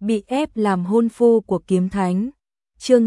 bị ép làm hôn phu của kiếm thánh. Chương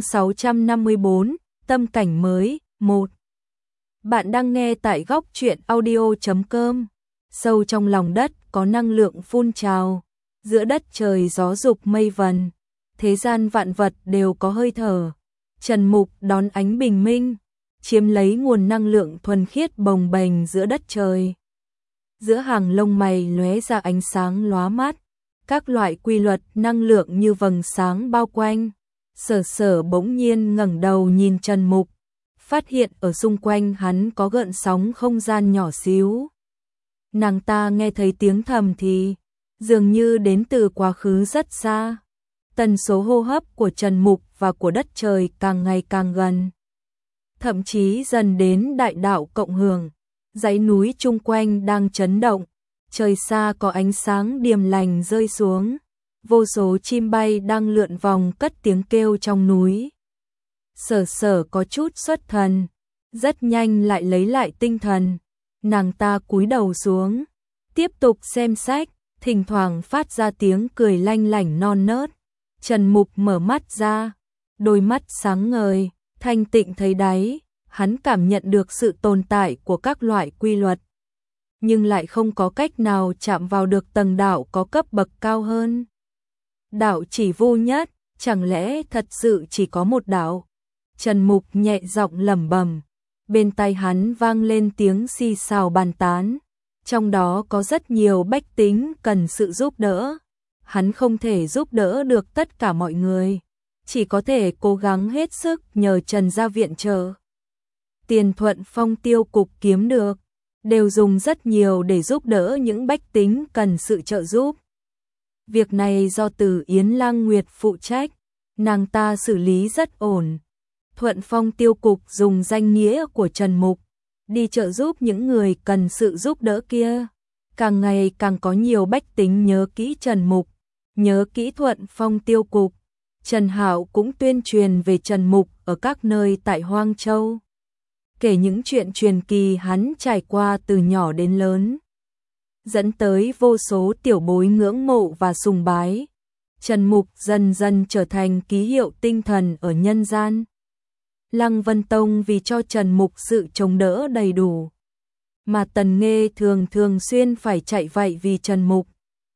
654, tâm cảnh mới, 1. Bạn đang nghe tại góc truyện audio.com. Sâu trong lòng đất có năng lượng phun trào, giữa đất trời gió dục mây vần, thế gian vạn vật đều có hơi thở. Trần Mục đón ánh bình minh, chiếm lấy nguồn năng lượng thuần khiết bồng bềnh giữa đất trời. Giữa hàng lông mày lóe ra ánh sáng lóa mắt, các loại quy luật năng lượng như vầng sáng bao quanh. Sở Sở bỗng nhiên ngẩng đầu nhìn Trần Mục, phát hiện ở xung quanh hắn có gợn sóng không gian nhỏ xíu. Nàng ta nghe thấy tiếng thầm thì, dường như đến từ quá khứ rất xa. Tần số hô hấp của Trần Mục và của đất trời càng ngày càng gần, thậm chí dần đến đại đạo cộng hưởng. Dãy núi chung quanh đang chấn động, trời xa có ánh sáng điềm lành rơi xuống, vô số chim bay đang lượn vòng cất tiếng kêu trong núi. Sở Sở có chút xuất thần, rất nhanh lại lấy lại tinh thần, nàng ta cúi đầu xuống, tiếp tục xem sách, thỉnh thoảng phát ra tiếng cười lanh lảnh non nớt. Trần Mục mở mắt ra, đôi mắt sáng ngời, thanh tịnh thấy đáy. Hắn cảm nhận được sự tồn tại của các loại quy luật, nhưng lại không có cách nào chạm vào được tầng đạo có cấp bậc cao hơn. Đạo chỉ vô nhất, chẳng lẽ thật sự chỉ có một đạo? Trần Mục nhẹ giọng lẩm bẩm, bên tai hắn vang lên tiếng xì xào bàn tán, trong đó có rất nhiều bách tính cần sự giúp đỡ. Hắn không thể giúp đỡ được tất cả mọi người, chỉ có thể cố gắng hết sức nhờ Trần gia viện trợ. Tiền Thuận Phong tiêu cục kiếm được, đều dùng rất nhiều để giúp đỡ những bách tính cần sự trợ giúp. Việc này do Từ Yến Lang Nguyệt phụ trách, nàng ta xử lý rất ổn. Thuận Phong tiêu cục dùng danh nghĩa của Trần Mục, đi trợ giúp những người cần sự giúp đỡ kia. Càng ngày càng có nhiều bách tính nhớ kỹ Trần Mục, nhớ kỹ Thuận Phong tiêu cục. Trần Hạo cũng tuyên truyền về Trần Mục ở các nơi tại Hoang Châu, kể những chuyện truyền kỳ hắn trải qua từ nhỏ đến lớn, dẫn tới vô số tiểu bối ngưỡng mộ và sùng bái. Trần Mục dần dần trở thành ký hiệu tinh thần ở nhân gian. Lăng Vân Tông vì cho Trần Mục sự chống đỡ đầy đủ, mà Tần Nghê thường xuyên phải chạy vậy vì Trần Mục.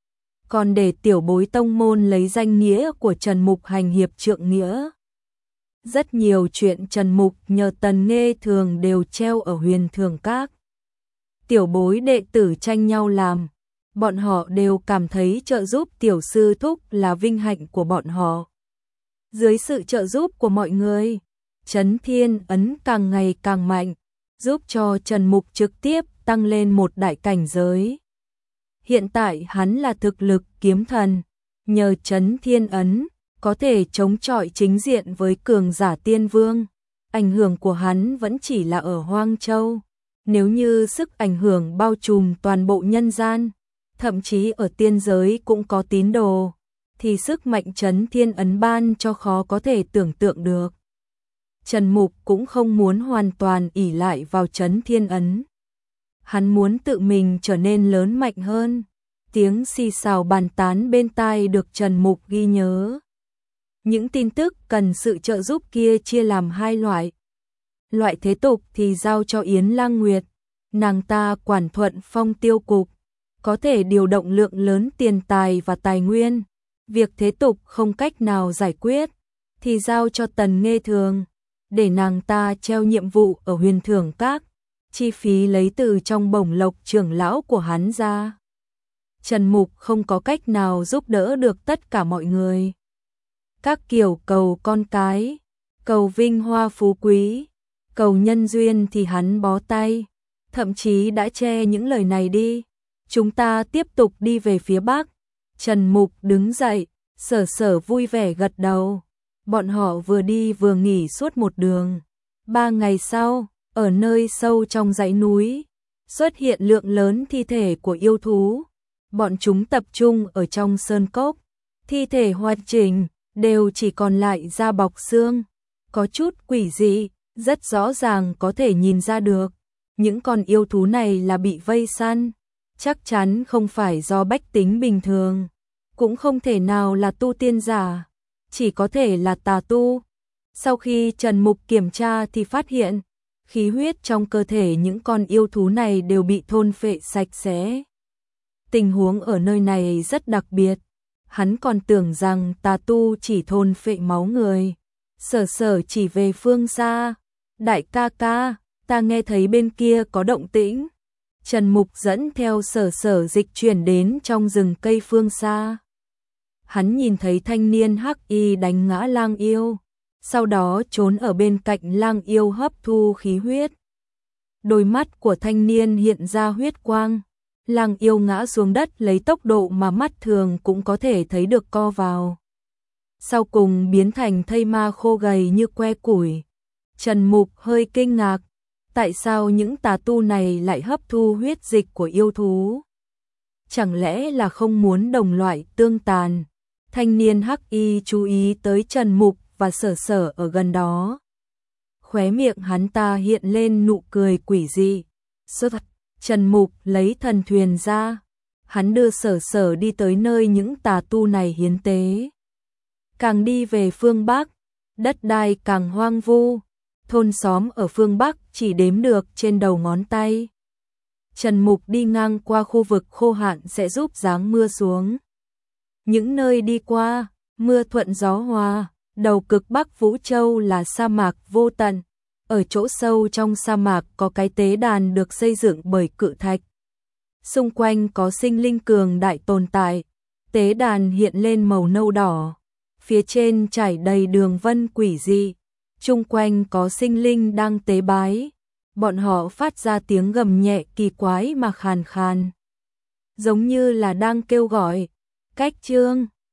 Còn để tiểu bối tông môn lấy danh nghĩa của Trần Mục hành hiệp trượng nghĩa. Rất nhiều chuyện Trần Mục nhờ Tần Nghê thường đều treo ở Huyền Thường Các. Tiểu bối đệ tử tranh nhau làm, bọn họ đều cảm thấy trợ giúp tiểu sư thúc là vinh hạnh của bọn họ. Dưới sự trợ giúp của mọi người, Trấn Thiên Ấn càng ngày càng mạnh, giúp cho Trần Mục trực tiếp tăng lên một đại cảnh giới. Hiện tại hắn là thực lực kiếm thần, nhờ Trấn Thiên Ấn có thể chống chọi chính diện với cường giả tiên vương. Ảnh hưởng của hắn vẫn chỉ là ở Hoang Châu. Nếu như sức ảnh hưởng bao trùm toàn bộ nhân gian, thậm chí ở tiên giới cũng có tín đồ, thì sức mạnh Trấn Thiên Ấn ban cho khó có thể tưởng tượng được. Trần Mục cũng không muốn hoàn toàn ỷ lại vào Trấn Thiên Ấn. Hắn muốn tự mình trở nên lớn mạnh hơn. Tiếng xì xào bàn tán bên tai được Trần Mục ghi nhớ. Những tin tức cần sự trợ giúp kia chia làm hai loại. Loại thế tục thì giao cho Yến Lang Nguyệt, nàng ta quản Thuận Phong tiêu cục, có thể điều động lượng lớn tiền tài và tài nguyên. Việc thế tục không cách nào giải quyết, thì giao cho Tần Nghê Thường, để nàng ta treo nhiệm vụ ở Huyền Thường Các, chi phí lấy từ trong bổng lộc trưởng lão của hắn ra. Trần Mục không có cách nào giúp đỡ được tất cả mọi người. Các kiểu cầu con cái, cầu vinh hoa phú quý, cầu nhân duyên thì hắn bó tay, thậm chí đã che những lời này đi. Chúng ta tiếp tục đi về phía Bắc. Trần Mục đứng dậy, Sở Sở vui vẻ gật đầu. Bọn họ vừa đi vừa nghỉ suốt một đường. 3 ngày sau, ở nơi sâu trong dãy núi, xuất hiện lượng lớn thi thể của yêu thú. Bọn chúng tập trung ở trong sơn cốc, thi thể hoàn chỉnh, đều chỉ còn lại da bọc xương, có chút quỷ dị, rất rõ ràng có thể nhìn ra được. Những con yêu thú này là bị vây săn, chắc chắn không phải do bách tính bình thường. cũng không thể nào là tu tiên giả, chỉ có thể là tà tu. Sau khi Trần Mục kiểm tra thì phát hiện, khí huyết trong cơ thể những con yêu thú này đều bị thôn phệ sạch sẽ. Tình huống ở nơi này rất đặc biệt, hắn còn tưởng rằng tà tu chỉ thôn phệ máu người. Sở Sở chỉ về phương xa, đại ca ca, ta nghe thấy bên kia có động tĩnh. Trần Mục dẫn theo Sở Sở dịch chuyển đến trong rừng cây phương xa. Hắn nhìn thấy thanh niên hắc y đánh ngã lang yêu, sau đó trốn ở bên cạnh lang yêu hấp thu khí huyết. Đôi mắt của thanh niên hiện ra huyết quang, lang yêu ngã xuống đất lấy tốc độ mà mắt thường cũng có thể thấy được co vào. Sau cùng biến thành thây ma khô gầy như que củi. Trần Mục hơi kinh ngạc, tại sao những tà tu này lại hấp thu huyết dịch của yêu thú? Chẳng lẽ là không muốn đồng loại tương tàn? Thanh niên hắc y chú ý tới Trần Mục và Sở Sở ở gần đó. Khóe miệng hắn ta hiện lên nụ cười quỷ dị. Trần Mục lấy thần thuyền ra, hắn đưa Sở Sở đi tới nơi những tà tu này hiến tế. Càng đi về phương Bắc, đất đai càng hoang vu, thôn xóm ở phương Bắc chỉ đếm được trên đầu ngón tay. Trần Mục đi ngang qua khu vực khô hạn sẽ giúp giáng mưa xuống. Những nơi đi qua, mưa thuận gió hòa, đầu cực Bắc Vũ Châu là sa mạc vô tận. Ở chỗ sâu trong sa mạc có cái tế đàn được xây dựng bởi cự thạch. Xung quanh có sinh linh cường đại tồn tại. Tế đàn hiện lên màu nâu đỏ. Phía trên trải đầy đường vân quỷ dị. Chung quanh có sinh linh đang tế bái. Bọn họ phát ra tiếng gầm nhẹ kỳ quái mà khàn khàn, giống như là đang kêu gọi. Cách chương